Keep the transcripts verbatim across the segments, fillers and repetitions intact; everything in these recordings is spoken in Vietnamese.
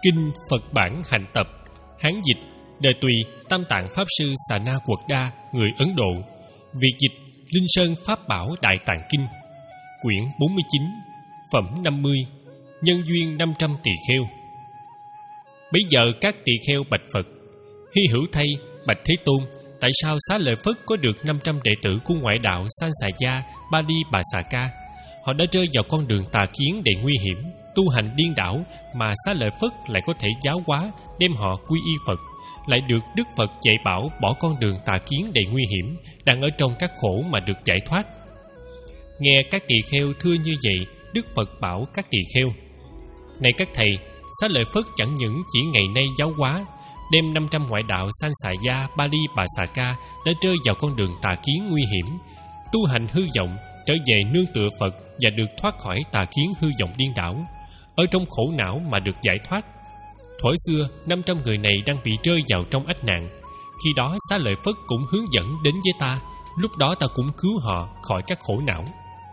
Kinh Phật Bản Hành Tập, Hán dịch, đời Tùy, Tam Tạng Pháp Sư Xà Na Quật Đa, người Ấn Độ. Việt dịch, Linh Sơn Pháp Bảo Đại Tạng Kinh. Quyển bốn mươi chín, phẩm năm mươi, nhân duyên năm trăm tỳ kheo. Bấy giờ các tỳ kheo bạch Phật: hy hữu thay, bạch Thế Tôn, tại sao Xá Lợi Phất có được năm trăm đệ tử của ngoại đạo Sansaya, Bali, Bà Xà Ca? Họ đã rơi vào con đường tà kiến đầy nguy hiểm, tu hành điên đảo, mà Xá Lợi Phất lại có thể giáo hóa, đem họ quy y Phật, lại được Đức Phật dạy bảo bỏ con đường tà kiến đầy nguy hiểm, đang ở trong các khổ mà được giải thoát. Nghe các tỳ kheo thưa như vậy, Đức Phật bảo các tỳ kheo: này các thầy, Xá Lợi Phất chẳng những chỉ ngày nay giáo hóa, đem năm trăm ngoại đạo Sansaya, Bali, Bà Xà Ca đã rơi vào con đường tà kiến nguy hiểm, tu hành hư vọng, trở về nương tựa Phật và được thoát khỏi tà kiến hư vọng điên đảo, ở trong khổ não mà được giải thoát. Thuở xưa, năm trăm người này đang bị rơi vào trong ách nạn. Khi đó Xá Lợi Phất cũng hướng dẫn đến với ta, lúc đó ta cũng cứu họ khỏi các khổ não.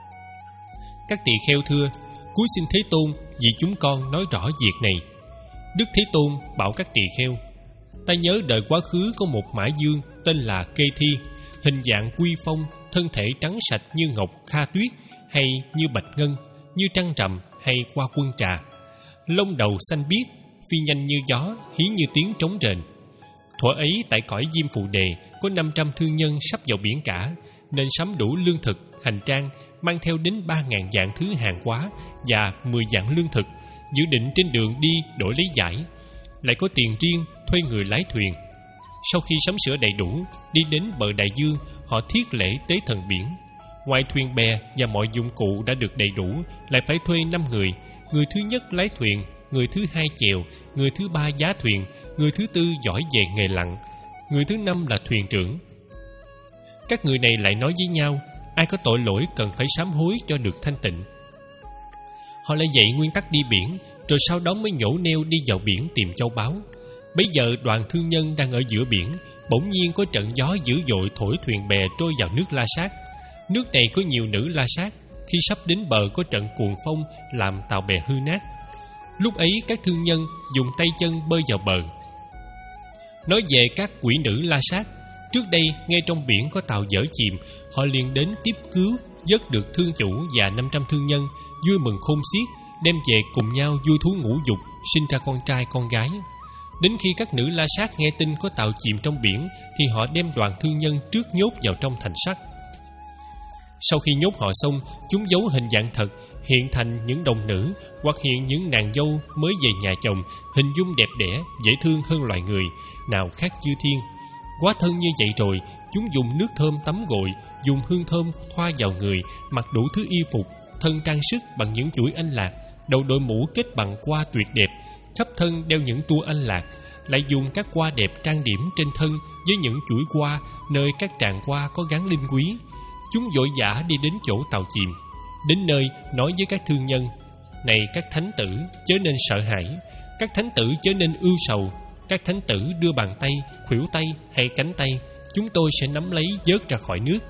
Các tỳ kheo thưa: cúi xin Thế Tôn, vì chúng con nói rõ việc này. Đức Thế Tôn bảo các tỳ kheo: ta nhớ đời quá khứ có một mã vương tên là Kê Thi, hình dạng quy phong, thân thể trắng sạch như ngọc kha tuyết, hay như bạch ngân, như trăng rằm, hay hoa quân trà. Lông đầu xanh biếc, phi nhanh như gió, hí như tiếng trống rền. Thuở ấy tại cõi Diêm Phù Đề có năm trăm thương nhân sắp vào biển cả, nên sắm đủ lương thực, hành trang, mang theo đến ba ngàn vạn thứ hàng hóa và mười vạn lương thực, dự định trên đường đi đổi lấy giải. Lại có tiền riêng thuê người lái thuyền. Sau khi sắm sửa đầy đủ, đi đến bờ đại dương, họ thiết lễ tế thần biển. Ngoài thuyền bè và mọi dụng cụ đã được đầy đủ, lại phải thuê năm người. Người thứ nhất lái thuyền, người thứ hai chèo, người thứ ba giá thuyền, người thứ tư giỏi về nghề lặn, người thứ năm là thuyền trưởng. Các người này lại nói với nhau: ai có tội lỗi cần phải sám hối cho được thanh tịnh. Họ lại dạy nguyên tắc đi biển, rồi sau đó mới nhổ neo đi vào biển tìm châu báu. Bấy giờ đoàn thương nhân đang ở giữa biển, bỗng nhiên có trận gió dữ dội thổi thuyền bè trôi vào nước La Sát. Nước này có nhiều nữ La Sát, khi sắp đến bờ có trận cuồng phong làm tàu bè hư nát. Lúc ấy các thương nhân dùng tay chân bơi vào bờ. Nói về các quỷ nữ La Sát, trước đây ngay trong biển có tàu dở chìm, họ liền đến tiếp cứu, vớt được thương chủ và năm trăm thương nhân, vui mừng khôn xiết, đem về cùng nhau vui thú ngũ dục, sinh ra con trai con gái. Đến khi các nữ La Sát nghe tin có tàu chìm trong biển, thì họ đem đoàn thương nhân trước nhốt vào trong thành sắt. Sau khi nhốt họ xong, chúng giấu hình dạng thật, hiện thành những đồng nữ, hoặc hiện những nàng dâu mới về nhà chồng, hình dung đẹp đẽ, dễ thương hơn loài người, nào khác chư thiên. Quá thân như vậy rồi, chúng dùng nước thơm tắm gội, dùng hương thơm thoa vào người, mặc đủ thứ y phục, thân trang sức bằng những chuỗi anh lạc, đầu đội mũ kết bằng hoa tuyệt đẹp, khắp thân đeo những tua anh lạc, lại dùng các hoa đẹp trang điểm trên thân với những chuỗi hoa nơi các tràng hoa có gắn linh quý. Chúng vội vã đi đến chỗ tàu chìm. Đến nơi nói với các thương nhân: này các thánh tử, chớ nên sợ hãi, các thánh tử chớ nên ưu sầu. Các thánh tử đưa bàn tay, khuỷu tay hay cánh tay, chúng tôi sẽ nắm lấy vớt ra khỏi nước.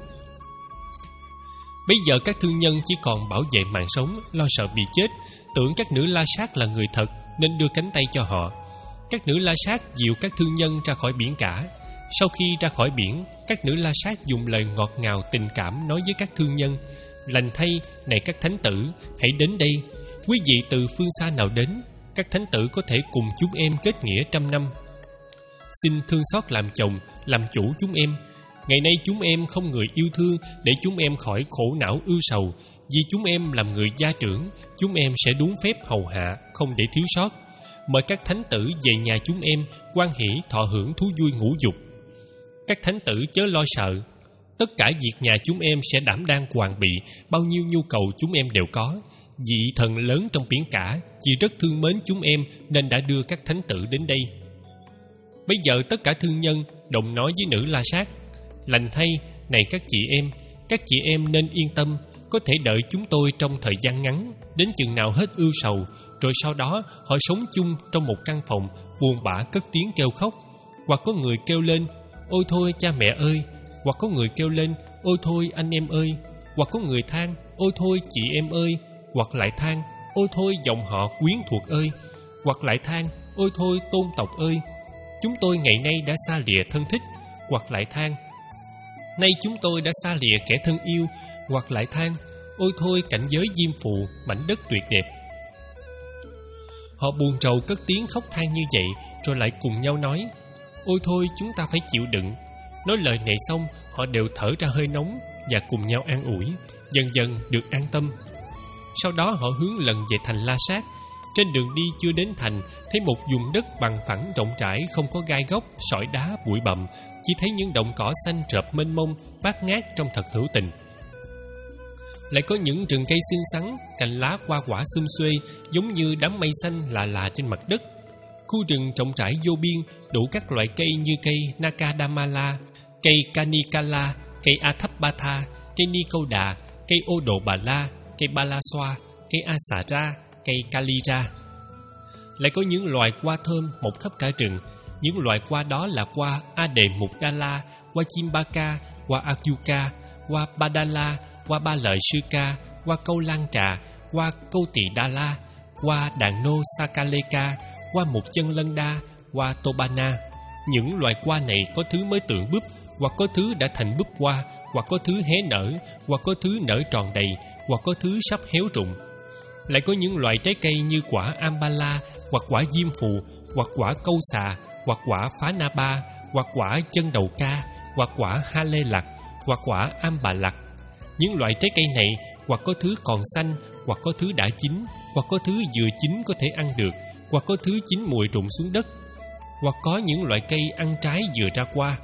Bây giờ các thương nhân chỉ còn bảo vệ mạng sống, lo sợ bị chết, tưởng các nữ La Sát là người thật nên đưa cánh tay cho họ. Các nữ La Sát dìu các thương nhân ra khỏi biển cả. Sau khi ra khỏi biển, các nữ La Sát dùng lời ngọt ngào tình cảm nói với các thương nhân: lành thay, này các thánh tử, hãy đến đây. Quý vị từ phương xa nào đến, các thánh tử có thể cùng chúng em kết nghĩa trăm năm. Xin thương xót làm chồng, làm chủ chúng em. Ngày nay chúng em không người yêu thương, để chúng em khỏi khổ não ưu sầu. Vì chúng em làm người gia trưởng, chúng em sẽ đúng phép hầu hạ, không để thiếu sót. Mời các thánh tử về nhà chúng em, hoan hỷ thọ hưởng thú vui ngũ dục. Các thánh tử chớ lo sợ, tất cả việc nhà chúng em sẽ đảm đang hoàn bị, bao nhiêu nhu cầu chúng em đều có. Vị thần lớn trong biển cả vì rất thương mến chúng em nên đã đưa các thánh tử đến đây. Bây giờ tất cả thương nhân đồng nói với nữ La Sát: lành thay, này các chị em, các chị em nên yên tâm, có thể đợi chúng tôi trong thời gian ngắn, đến chừng nào hết ưu sầu, rồi sau đó họ sống chung trong một căn phòng, buồn bã cất tiếng kêu khóc. Hoặc có người kêu lên: ôi thôi cha mẹ ơi! Hoặc có người kêu lên: ôi thôi anh em ơi! Hoặc có người than: ôi thôi chị em ơi! Hoặc lại than: ôi thôi dòng họ quyến thuộc ơi! Hoặc lại than: ôi thôi tôn tộc ơi, chúng tôi ngày nay đã xa lìa thân thích. Hoặc lại than, nay chúng tôi đã xa lìa kẻ thân yêu. Hoặc lại than, ôi thôi cảnh giới diêm phù, mảnh đất tuyệt đẹp. Họ buồn rầu cất tiếng khóc than như vậy, rồi lại cùng nhau nói, ôi thôi chúng ta phải chịu đựng. Nói lời này xong, họ đều thở ra hơi nóng và cùng nhau an ủi, dần dần được an tâm. Sau đó họ hướng lần về thành La Sát. Trên đường đi chưa đến thành, thấy một vùng đất bằng phẳng rộng rãi, không có gai góc, sỏi đá, bụi bặm, chỉ thấy những đồng cỏ xanh rợp mênh mông, bát ngát trong thật hữu tình. Lại có những rừng cây xinh xắn, cành lá hoa quả sum xuê, giống như đám mây xanh lạ lạ trên mặt đất. Khu rừng rộng rãi vô biên, đủ các loại cây như cây Nakadamala, cây Kanikala, cây Athapatha, cây Nicoda, cây Ô Đồ Bà La, cây Balaswa, cây Asara, cây Kalira. Lại có những loài hoa thơm mọc khắp cả rừng. Những loài hoa đó là hoa Ade Mukdala, hoa Chimbaka, hoa Akyuka, hoa Badala, hoa Ba Lợi Sư Ca, hoa Câu Lan Trà, hoa Câu Tỳ Đa La, hoa Đàn Nô Sakaleka, hoa Mục Chân Lân Đa, hoa Tobana. Những loài hoa này có thứ mới tượng búp, hoặc có thứ đã thành búp hoa, hoặc có thứ hé nở, hoặc có thứ nở tròn đầy, hoặc có thứ sắp héo rụng. Lại có những loại trái cây như quả Ambala, hoặc quả diêm phù, hoặc quả câu xà, hoặc quả phá na ba, hoặc quả chân đầu ca, hoặc quả ha lê lạc, hoặc quả am bà lạc. Những loại trái cây này hoặc có thứ còn xanh, hoặc có thứ đã chín, hoặc có thứ vừa chín có thể ăn được, hoặc có thứ chín mùi rụng xuống đất, hoặc có những loại cây ăn trái vừa ra qua.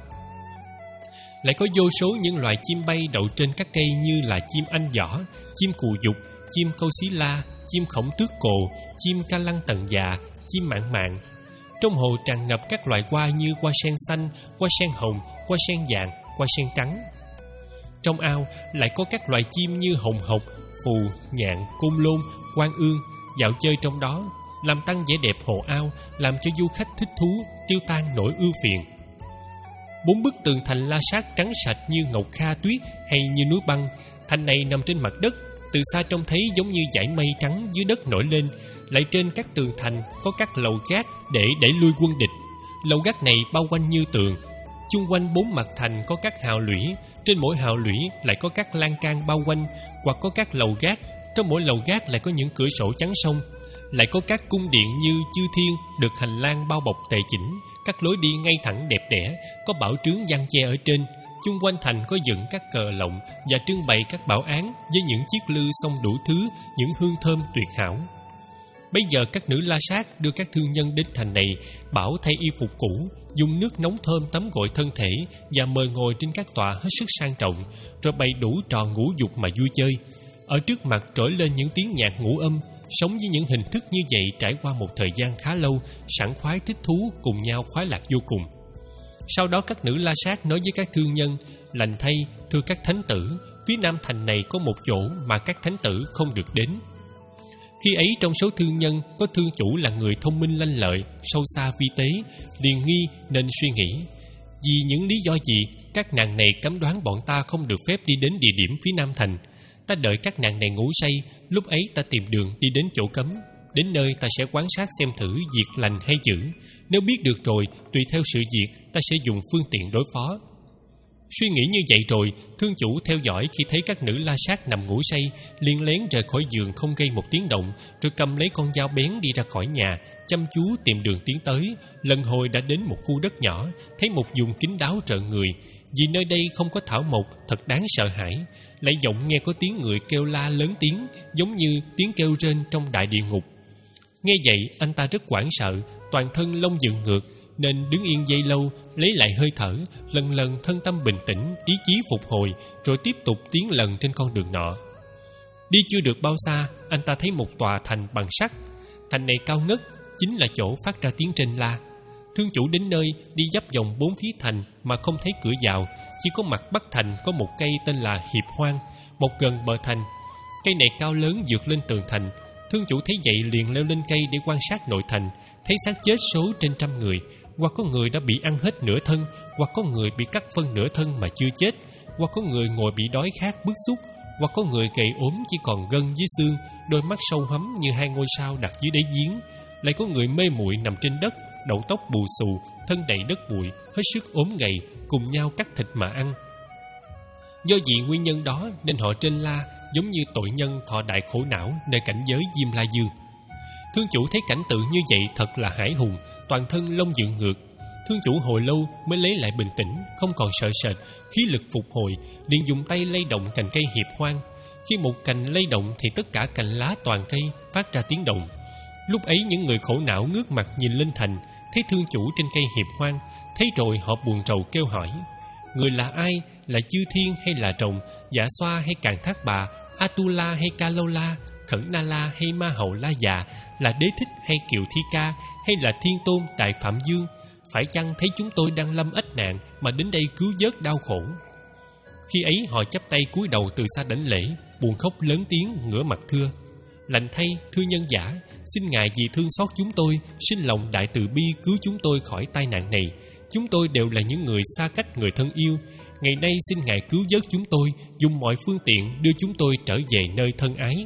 Lại có vô số những loài chim bay đậu trên các cây như là chim anh giỏ, chim cù dục, chim câu xí la, chim khổng tước cồ, chim ca lăng tần già, chim mạn mạn. Trong hồ tràn ngập các loại hoa như hoa sen xanh, hoa sen hồng, hoa sen vàng, hoa sen trắng. Trong ao lại có các loài chim như hồng hộc, phù, nhạn, côn lôn, quan ương dạo chơi trong đó, làm tăng vẻ đẹp hồ ao, làm cho du khách thích thú, tiêu tan nỗi ưu phiền. Bốn bức tường thành La Sát trắng sạch như ngọc kha tuyết hay như núi băng. Thành này nằm trên mặt đất, từ xa trông thấy giống như dải mây trắng dưới đất nổi lên. Lại trên các tường thành có các lầu gác để đẩy lui quân địch. Lầu gác này bao quanh như tường. Chung quanh bốn mặt thành có các hào lũy, trên mỗi hào lũy lại có các lan can bao quanh, hoặc có các lầu gác. Trong mỗi lầu gác lại có những cửa sổ chắn sông. Lại có các cung điện như chư thiên, được hành lang bao bọc tề chỉnh, các lối đi ngay thẳng đẹp đẽ, có bảo trướng giăng che ở trên. Chung quanh thành có dựng các cờ lộng và trưng bày các bảo án với những chiếc lư xông đủ thứ, những hương thơm tuyệt hảo. Bây giờ các nữ La Sát đưa các thương nhân đến thành này, bảo thay y phục cũ, dùng nước nóng thơm tắm gội thân thể và mời ngồi trên các tọa hết sức sang trọng, rồi bày đủ trò ngũ dục mà vui chơi. Ở trước mặt trỗi lên những tiếng nhạc ngũ âm. Sống với những hình thức như vậy trải qua một thời gian khá lâu, sảng khoái thích thú, cùng nhau khoái lạc vô cùng. Sau đó các nữ La Sát nói với các thương nhân, lành thay, thưa các thánh tử, phía nam thành này có một chỗ mà các thánh tử không được đến. Khi ấy trong số thương nhân có thương chủ là người thông minh lanh lợi, sâu xa vi tế, liền nghi nên suy nghĩ. Vì những lý do gì các nàng này cấm đoán bọn ta không được phép đi đến địa điểm phía nam thành? Ta đợi các nàng này ngủ say, lúc ấy ta tìm đường đi đến chỗ cấm. Đến nơi ta sẽ quan sát xem thử việc lành hay dữ. Nếu biết được rồi, tùy theo sự việc, ta sẽ dùng phương tiện đối phó. Suy nghĩ như vậy rồi, thương chủ theo dõi khi thấy các nữ La Sát nằm ngủ say, liền lén rời khỏi giường không gây một tiếng động, rồi cầm lấy con dao bén đi ra khỏi nhà, chăm chú tìm đường tiến tới. Lần hồi đã đến một khu đất nhỏ, thấy một vùng kín đáo rợn người. Vì nơi đây không có thảo mộc, thật đáng sợ hãi. Lại giọng nghe có tiếng người kêu la lớn tiếng, giống như tiếng kêu rên trong đại địa ngục. Nghe vậy anh ta rất hoảng sợ, toàn thân lông dựng ngược, nên đứng yên giây lâu, lấy lại hơi thở, lần lần thân tâm bình tĩnh, ý chí phục hồi, rồi tiếp tục tiến lần trên con đường nọ. Đi chưa được bao xa, anh ta thấy một tòa thành bằng sắt. Thành này cao ngất, chính là chỗ phát ra tiếng rên la. Thương chủ đến nơi, đi dắp vòng bốn phía thành mà không thấy cửa vào, chỉ có mặt bắc thành có một cây tên là Hiệp Hoang, một gần bờ thành. Cây này cao lớn vượt lên tường thành. Thương chủ thấy vậy liền leo lên cây để quan sát nội thành, thấy xác chết số trên trăm người, hoặc có người đã bị ăn hết nửa thân, hoặc có người bị cắt phân nửa thân mà chưa chết, hoặc có người ngồi bị đói khát bức xúc, hoặc có người gầy ốm chỉ còn gân với xương, đôi mắt sâu hắm như hai ngôi sao đặt dưới đáy giếng. lại có người mê muội nằm trên đất, đầu tóc bù xù, thân đầy đất bụi, hết sức ốm gầy, cùng nhau cắt thịt mà ăn. Do vì nguyên nhân đó nên họ trên la giống như tội nhân thọ đại khổ não nơi cảnh giới Diêm La Dương. Thương chủ thấy cảnh tượng như vậy thật là hãi hùng, toàn thân lông dựng ngược. Thương chủ hồi lâu mới lấy lại bình tĩnh, không còn sợ sệt, khí lực phục hồi, liền dùng tay lay động cành cây hiệp hoang. Khi một cành lay động thì tất cả cành lá toàn cây phát ra tiếng động. Lúc ấy những người khổ não ngước mặt nhìn lên thành, thấy thương chủ trên cây hiệp hoang, thấy rồi họ buồn rầu kêu hỏi: người là ai? Là Chư Thiên hay là rồng? Dạ Xoa hay Càn Thác Bà? Atula hay Kalola? Khẩn Na La hay Ma Hầu La Già? Là Đế Thích hay Kiều Thi Ca? Hay là Thiên Tôn Đại Phạm Dương? Phải chăng thấy chúng tôi đang lâm ách nạn mà đến đây cứu vớt đau khổ? Khi ấy họ chắp tay cúi đầu từ xa đảnh lễ, buồn khóc lớn tiếng ngửa mặt thưa: lành thay, thưa nhân giả, xin ngài vì thương xót chúng tôi, sinh lòng đại từ bi cứu chúng tôi khỏi tai nạn này. Chúng tôi đều là những người xa cách người thân yêu. Ngày nay xin ngài cứu vớt chúng tôi, dùng mọi phương tiện đưa chúng tôi trở về nơi thân ái.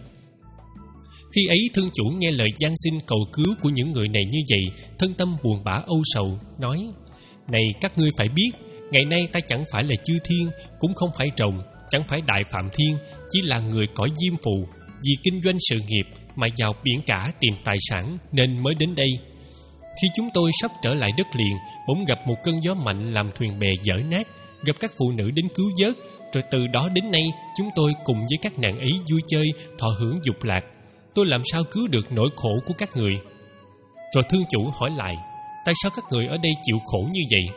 Khi ấy thương chủ nghe lời van xin cầu cứu của những người này như vậy, thân tâm buồn bã âu sầu, nói: này các ngươi phải biết, ngày nay ta chẳng phải là Chư Thiên, cũng không phải rồng, chẳng phải Đại Phạm Thiên, chỉ là người cõi diêm phù. Vì kinh doanh sự nghiệp mà vào biển cả tìm tài sản nên mới đến đây. Khi chúng tôi sắp trở lại đất liền, bỗng gặp một cơn gió mạnh làm thuyền bè dở nát, gặp các phụ nữ đến cứu vớt, rồi từ đó đến nay chúng tôi cùng với các nàng ấy vui chơi, thọ hưởng dục lạc. Tôi làm sao cứu được nỗi khổ của các người? Rồi thương chủ hỏi lại: tại sao các người ở đây chịu khổ như vậy?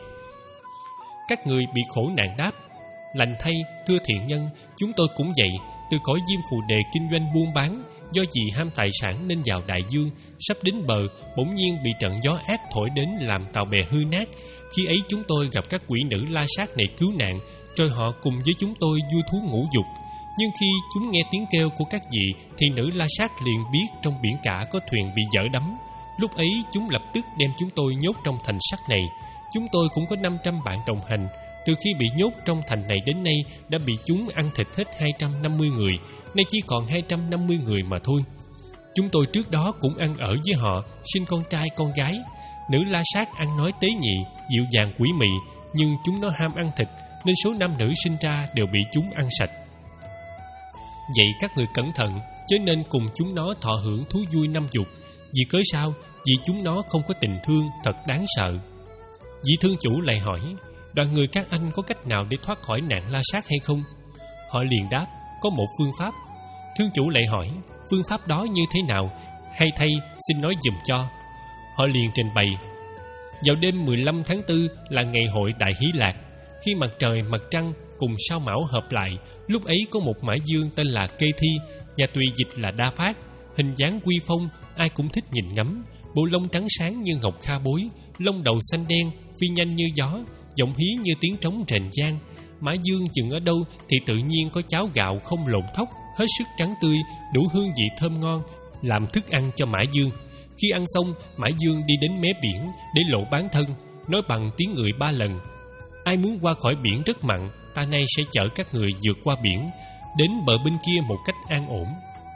Các người bị khổ nạn đáp: lành thay, thưa thiện nhân, chúng tôi cũng vậy. Từ cõi diêm phù đề kinh doanh buôn bán, do vì ham tài sản nên vào đại dương, sắp đến bờ bỗng nhiên bị trận gió ác thổi đến làm tàu bè hư nát. Khi ấy chúng tôi gặp các quỷ nữ la sát này cứu nạn, rồi họ cùng với chúng tôi vui thú ngũ dục. Nhưng khi chúng nghe tiếng kêu của các vị thì nữ la sát liền biết trong biển cả có thuyền bị dở đắm. Lúc ấy chúng lập tức đem chúng tôi nhốt trong thành sắt này. Chúng tôi cũng có năm trăm bạn đồng hành. Từ khi bị nhốt trong thành này đến nay đã bị chúng ăn thịt hết hai trăm năm mươi người, nay chỉ còn hai trăm năm mươi người mà thôi. Chúng tôi trước đó cũng ăn ở với họ, sinh con trai con gái. Nữ la sát ăn nói tế nhị, dịu dàng quỷ mị, nhưng chúng nó ham ăn thịt nên số nam nữ sinh ra đều bị chúng ăn sạch. Vậy các người cẩn thận, chớ nên cùng chúng nó thọ hưởng thú vui năm dục. Vì cớ sao? Vì chúng nó không có tình thương, thật đáng sợ. Vị thương chủ lại hỏi: đoàn người các anh có cách nào để thoát khỏi nạn la sát hay không? Họ liền đáp: có một phương pháp. Thương chủ lại hỏi: phương pháp đó như thế nào? Hay thay xin nói giùm cho. Họ liền trình bày: vào đêm mười lăm tháng tư là ngày hội Đại Hỷ Lạc. Khi mặt trời mặt trăng cùng sao Mão hợp lại, lúc ấy có một mã dương tên là Kê Thi, nhà tùy dịch là Đa Phát, hình dáng quy phong, ai cũng thích nhìn ngắm. Bộ lông trắng sáng như ngọc kha bối, lông đầu xanh đen, phi nhanh như gió, giọng hí như tiếng trống rền vang. Mã dương dừng ở đâu thì tự nhiên có cháo gạo không lộn thóc, hết sức trắng tươi, đủ hương vị thơm ngon, làm thức ăn cho Mã Dương. Khi ăn xong, Mã Dương đi đến mé biển để lộ bán thân, nói bằng tiếng người ba lần: ai muốn qua khỏi biển rất mặn, ta nay sẽ chở các người vượt qua biển, đến bờ bên kia một cách an ổn.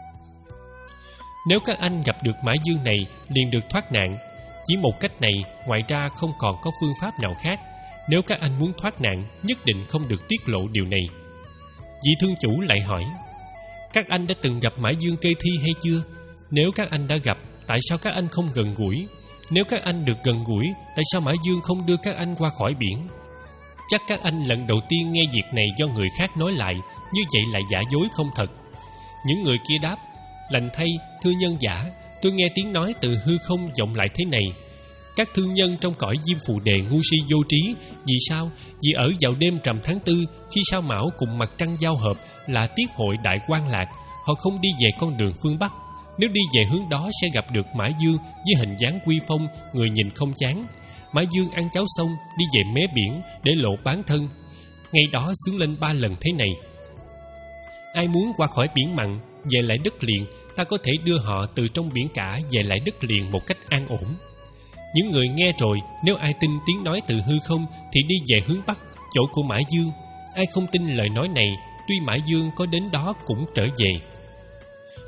Nếu các anh gặp được Mã Dương này, liền được thoát nạn. Chỉ một cách này, ngoài ra không còn có phương pháp nào khác. Nếu các anh muốn thoát nạn, nhất định không được tiết lộ điều này. Vị thương chủ lại hỏi: các anh đã từng gặp Mã Dương Kê Thi hay chưa? Nếu các anh đã gặp, tại sao các anh không gần gũi? Nếu các anh được gần gũi, tại sao Mã Dương không đưa các anh qua khỏi biển? Chắc các anh lần đầu tiên nghe việc này do người khác nói lại, như vậy là giả dối không thật. Những người kia đáp: lành thay, thưa nhân giả, tôi nghe tiếng nói từ hư không vọng lại thế này: các thương nhân trong cõi diêm phù đề ngu si vô trí. Vì sao? Vì ở vào đêm rằm tháng tư, khi sao Mão cùng mặt trăng giao hợp là tiết hội Đại Quan Lạc, họ không đi về con đường phương Bắc. Nếu đi về hướng đó sẽ gặp được Mã Dương với hình dáng quy phong, người nhìn không chán. Mã Dương ăn cháo xong đi về mé biển để lộ bán thân. Ngày đó xướng lên ba lần thế này: ai muốn qua khỏi biển mặn về lại đất liền, ta có thể đưa họ từ trong biển cả về lại đất liền một cách an ổn. Những người nghe rồi, nếu ai tin tiếng nói từ hư không thì đi về hướng Bắc, chỗ của Mã Dương. Ai không tin lời nói này, tuy Mã Dương có đến đó cũng trở về.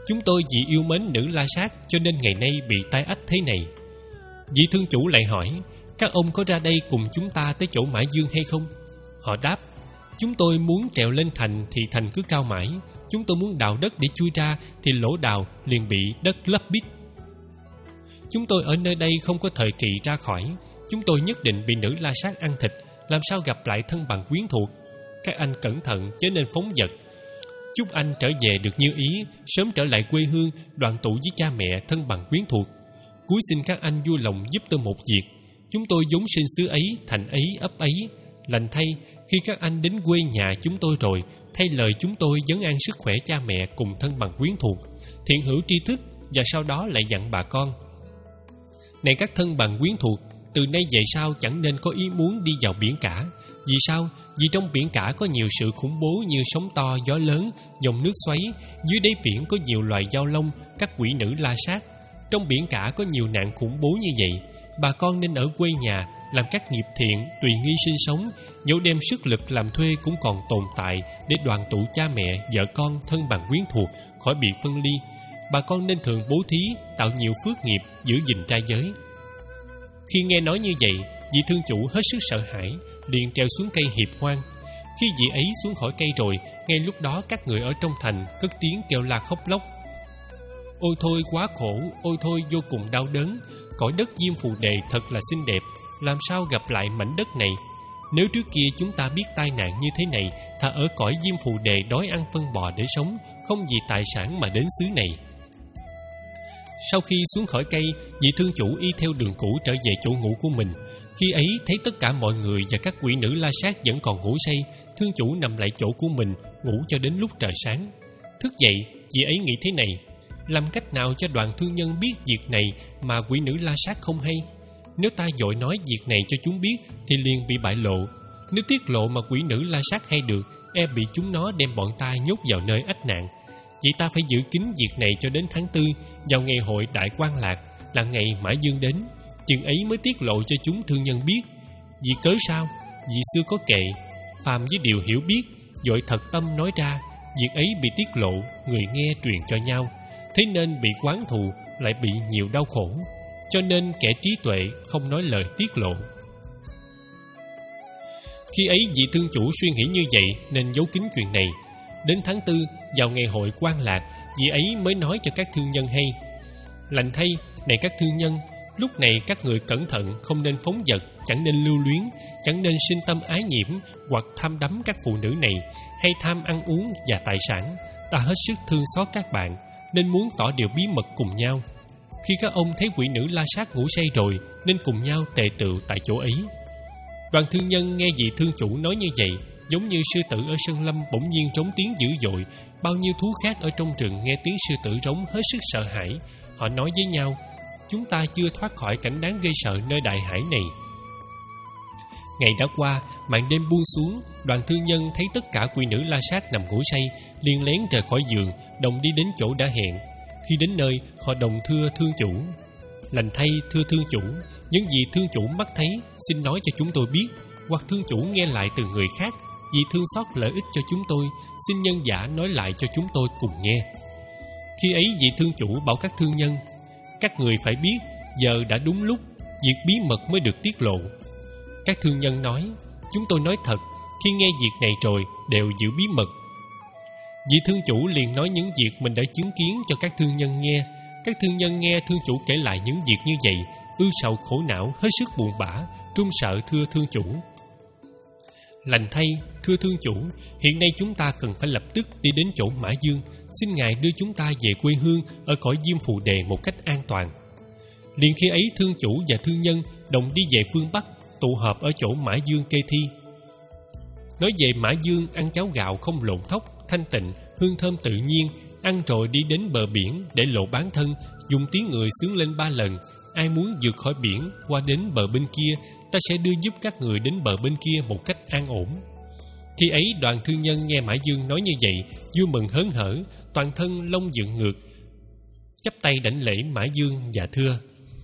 Chúng tôi vì yêu mến nữ La Sát cho nên ngày nay bị tai ách thế này. Vị thương chủ lại hỏi: các ông có ra đây cùng chúng ta tới chỗ Mã Dương hay không? Họ đáp: chúng tôi muốn trèo lên thành thì thành cứ cao mãi, chúng tôi muốn đào đất để chui ra thì lỗ đào liền bị đất lấp bít. Chúng tôi ở nơi đây không có thời kỳ ra khỏi, chúng tôi nhất định bị nữ La Sát ăn thịt, làm sao gặp lại thân bằng quyến thuộc. Các anh cẩn thận chớ nên phóng dật. Chúc anh trở về được như ý, sớm trở lại quê hương, đoàn tụ với cha mẹ, thân bằng quyến thuộc. Cúi xin các anh vui lòng giúp tôi một việc. Chúng tôi vốn sinh xứ ấy, thành ấy, ấp ấy. Lành thay, khi các anh đến quê nhà chúng tôi rồi, thay lời chúng tôi vấn an sức khỏe cha mẹ cùng thân bằng quyến thuộc, thiện hữu tri thức, và sau đó lại dặn bà con: này các thân bằng quyến thuộc, từ nay về sau chẳng nên có ý muốn đi vào biển cả. Vì sao? Vì trong biển cả có nhiều sự khủng bố như sóng to, gió lớn, dòng nước xoáy. Dưới đáy biển có nhiều loài dao lông, các quỷ nữ La Sát. Trong biển cả có nhiều nạn khủng bố như vậy. Bà con nên ở quê nhà, làm các nghiệp thiện, tùy nghi sinh sống. Dẫu đem sức lực làm thuê cũng còn tồn tại, để đoàn tụ cha mẹ, vợ con, thân bằng quyến thuộc khỏi bị phân ly. Bà con nên thường bố thí, tạo nhiều phước nghiệp, giữ gìn trai giới. Khi nghe nói như vậy, vị thương chủ hết sức sợ hãi, liền treo xuống cây hiệp hoang. Khi vị ấy xuống khỏi cây rồi, ngay lúc đó các người ở trong thành cất tiếng kêu la khóc lóc: ôi thôi quá khổ, ôi thôi vô cùng đau đớn. Cõi đất Diêm Phù Đề thật là xinh đẹp, làm sao gặp lại mảnh đất này. Nếu trước kia chúng ta biết tai nạn như thế này, thà ở cõi Diêm Phù Đề đói ăn phân bò để sống, không vì tài sản mà đến xứ này. Sau khi xuống khỏi cây, vị thương chủ y theo đường cũ trở về chỗ ngủ của mình. Khi ấy thấy tất cả mọi người và các quỷ nữ La Sát vẫn còn ngủ say, thương chủ nằm lại chỗ của mình, ngủ cho đến lúc trời sáng. Thức dậy, vị ấy nghĩ thế này: làm cách nào cho đoàn thương nhân biết việc này mà quỷ nữ La Sát không hay? Nếu ta vội nói việc này cho chúng biết thì liền bị bại lộ. Nếu tiết lộ mà quỷ nữ La Sát hay được, e bị chúng nó đem bọn ta nhốt vào nơi ách nạn. Vậy ta phải giữ kín việc này cho đến tháng tư, vào ngày hội Đại Quan Lạc, là ngày Mã Dương đến, chừng ấy mới tiết lộ cho chúng thương nhân biết. Vì cớ sao? Vì xưa có kệ: phàm với điều hiểu biết, vội thật tâm nói ra, việc ấy bị tiết lộ, người nghe truyền cho nhau, thế nên bị oán thù, lại bị nhiều đau khổ. Cho nên kẻ trí tuệ không nói lời tiết lộ. Khi ấy vị thương chủ suy nghĩ như vậy nên giấu kín chuyện này. Đến tháng tư, vào ngày hội Quan Lạc, vị ấy mới nói cho các thương nhân hay: lành thay, này các thương nhân, lúc này các người cẩn thận, không nên phóng dật, chẳng nên lưu luyến, chẳng nên sinh tâm ái nhiễm hoặc tham đắm các phụ nữ này, hay tham ăn uống và tài sản. Ta hết sức thương xót các bạn, nên muốn tỏ điều bí mật cùng nhau. Khi các ông thấy quỷ nữ La Sát ngủ say rồi, nên cùng nhau tề tựu tại chỗ ấy. Đoàn thương nhân nghe vị thương chủ nói như vậy, giống như sư tử ở sơn lâm bỗng nhiên rống tiếng dữ dội. Bao nhiêu thú khác ở trong rừng nghe tiếng sư tử rống hết sức sợ hãi. Họ nói với nhau: chúng ta chưa thoát khỏi cảnh đáng gây sợ nơi đại hải này. Ngày đã qua, màn đêm buông xuống. Đoàn thương nhân thấy tất cả quỷ nữ La Sát nằm ngủ say, liền lén rời khỏi giường, đồng đi đến chỗ đã hẹn. Khi đến nơi, họ đồng thưa thương chủ: lành thay, thưa thương chủ, những gì thương chủ mắt thấy, xin nói cho chúng tôi biết, hoặc thương chủ nghe lại từ người khác. Vì thương xót lợi ích cho chúng tôi, xin nhân giả nói lại cho chúng tôi cùng nghe. Khi ấy vị thương chủ bảo các thương nhân: các người phải biết, giờ đã đúng lúc, việc bí mật mới được tiết lộ. Các thương nhân nói: chúng tôi nói thật, khi nghe việc này rồi đều giữ bí mật. Vị thương chủ liền nói những việc mình đã chứng kiến cho các thương nhân nghe. Các thương nhân nghe thương chủ kể lại những việc như vậy, ưu sầu khổ não, hết sức buồn bã, run sợ thưa thương chủ: lành thay, thưa thương chủ, hiện nay chúng ta cần phải lập tức đi đến chỗ Mã Dương, xin ngài đưa chúng ta về quê hương ở cõi Diêm Phù Đề một cách an toàn. Liền khi ấy thương chủ và thương nhân đồng đi về phương Bắc, tụ họp ở chỗ Mã Dương Kê Thi. Nói về Mã Dương ăn cháo gạo không lộn thóc, thanh tịnh, hương thơm tự nhiên, ăn rồi đi đến bờ biển để lộ bán thân, dùng tiếng người xướng lên ba lần: ai muốn vượt khỏi biển qua đến bờ bên kia, ta sẽ đưa giúp các người đến bờ bên kia một cách an ổn. Khi ấy đoàn thương nhân nghe Mã Dương nói như vậy, vui mừng hớn hở, toàn thân lông dựng ngược, chắp tay đảnh lễ Mã Dương và thưa: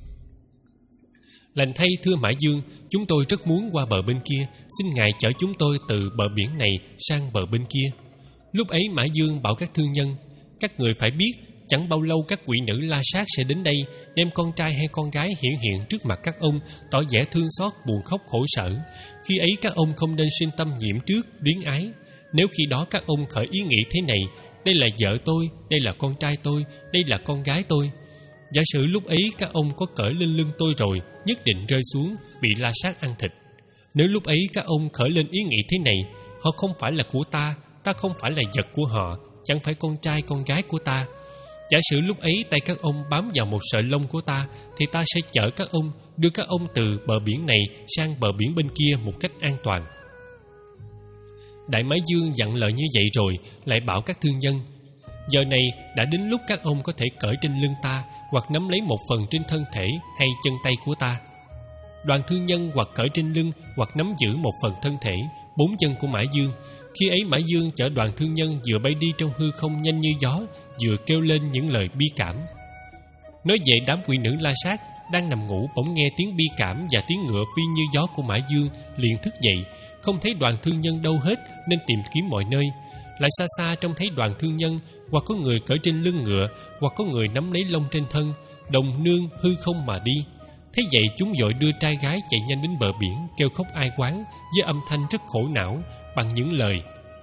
lành thay, thưa Mã Dương, chúng tôi rất muốn qua bờ bên kia, xin ngài chở chúng tôi từ bờ biển này sang bờ bên kia. Lúc ấy Mã Dương bảo các thương nhân: các người phải biết, chẳng bao lâu các quỷ nữ La Sát sẽ đến đây, đem con trai hay con gái hiển hiện trước mặt các ông, tỏ vẻ thương xót, buồn khóc khổ sở. Khi ấy các ông không nên sinh tâm nhiễm trước, luyến ái. Nếu khi đó các ông khởi ý nghĩ thế này: đây là vợ tôi, đây là con trai tôi, đây là con gái tôi. Giả sử lúc ấy các ông có cởi lên lưng tôi rồi, nhất định rơi xuống, bị La Sát ăn thịt. Nếu lúc ấy các ông khởi lên ý nghĩ thế này: họ không phải là của ta, ta không phải là vật của họ, chẳng phải con trai con gái của ta. Giả sử lúc ấy tay các ông bám vào một sợi lông của ta, thì ta sẽ chở các ông, đưa các ông từ bờ biển này sang bờ biển bên kia một cách an toàn. Đại Mã Dương dặn lời như vậy rồi, lại bảo các thương nhân: giờ này đã đến lúc các ông có thể cởi trên lưng ta, hoặc nắm lấy một phần trên thân thể hay chân tay của ta. Đoàn thương nhân hoặc cởi trên lưng, hoặc nắm giữ một phần thân thể, bốn chân của Mã Dương. Khi ấy Mã Dương chở đoàn thương nhân vừa bay đi trong hư không nhanh như gió, vừa kêu lên những lời bi cảm. Nói về đám quỷ nữ La Sát đang nằm ngủ, bỗng nghe tiếng bi cảm và tiếng ngựa phi như gió của Mã Dương, liền thức dậy, không thấy đoàn thương nhân đâu hết nên tìm kiếm mọi nơi. Lại xa xa trông thấy đoàn thương nhân, hoặc có người cởi trên lưng ngựa, hoặc có người nắm lấy lông trên thân, đồng nương hư không mà đi. Thế vậy chúng vội đưa trai gái chạy nhanh đến bờ biển, kêu khóc ai oán với âm thanh rất khổ não, bằng những lời: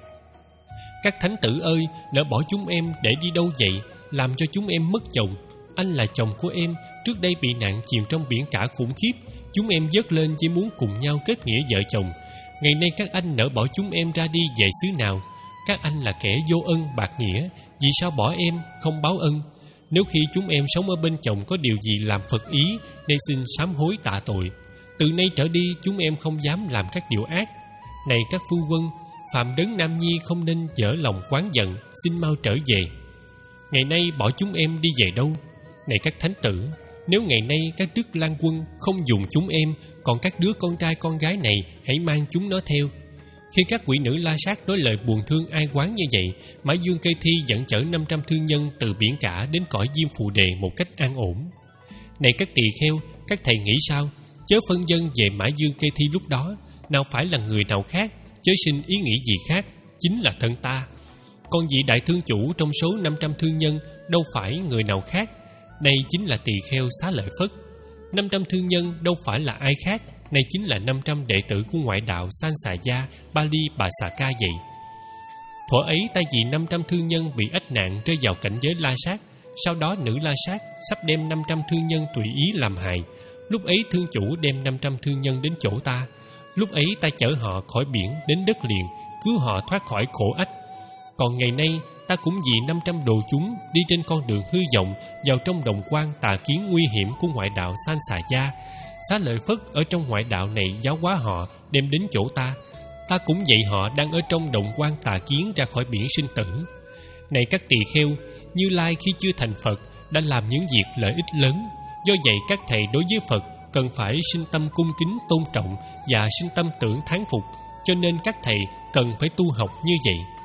các thánh tử ơi, lỡ bỏ chúng em để đi đâu vậy, làm cho chúng em mất chồng. Anh là chồng của em, trước đây bị nạn chìm trong biển cả khủng khiếp, chúng em vớt lên chỉ muốn cùng nhau kết nghĩa vợ chồng. Ngày nay các anh nỡ bỏ chúng em ra đi về xứ nào? Các anh là kẻ vô ân bạc nghĩa, vì sao bỏ em không báo ân? Nếu khi chúng em sống ở bên chồng có điều gì làm phật ý, nên xin sám hối tạ tội. Từ nay trở đi chúng em không dám làm các điều ác. Này các phu quân, phạm đấng nam nhi không nên dở lòng oán giận, xin mau trở về. Ngày nay bỏ chúng em đi về đâu? Này các thánh tử, nếu ngày nay các đức lang quân không dùng chúng em, còn các đứa con trai con gái này hãy mang chúng nó theo. Khi các quỷ nữ La Sát nói lời buồn thương ai oán như vậy, Mã Dương Kê Thi dẫn chở năm trăm thương nhân từ biển cả đến cõi Diêm Phù Đề một cách an ổn. Này các tỳ kheo, các thầy nghĩ sao? Chớ phân vân về Mã Dương Kê Thi lúc đó, nào phải là người nào khác, chớ sinh ý nghĩ gì khác, chính là thân ta. Còn vị đại thương chủ trong số năm trăm thương nhân đâu phải người nào khác, đây chính là tỳ kheo Xá Lợi Phất. năm trăm thương nhân đâu phải là ai khác, này chính là năm trăm đệ tử của ngoại đạo San Xà Gia, Bali Bà Xà Ca vậy. Thuở ấy ta vì năm trăm thương nhân bị ách nạn rơi vào cảnh giới La Sát. Sau đó nữ La Sát sắp đem năm trăm thương nhân tùy ý làm hại. Lúc ấy thương chủ đem năm trăm thương nhân đến chỗ ta. Lúc ấy ta chở họ khỏi biển đến đất liền, cứu họ thoát khỏi khổ ách. Còn ngày nay ta cũng vì năm trăm đồ chúng đi trên con đường hư vọng vào trong đồng quan tà kiến nguy hiểm của ngoại đạo San Xà Gia. Xá Lợi Phất ở trong ngoại đạo này giáo hóa họ, đem đến chỗ ta. Ta cũng dạy họ đang ở trong đồng quan tà kiến ra khỏi biển sinh tử. Này các tỳ kheo, Như Lai khi chưa thành Phật đã làm những việc lợi ích lớn. Do vậy các thầy đối với Phật cần phải sinh tâm cung kính tôn trọng và sinh tâm tưởng thán phục, cho nên các thầy cần phải tu học như vậy.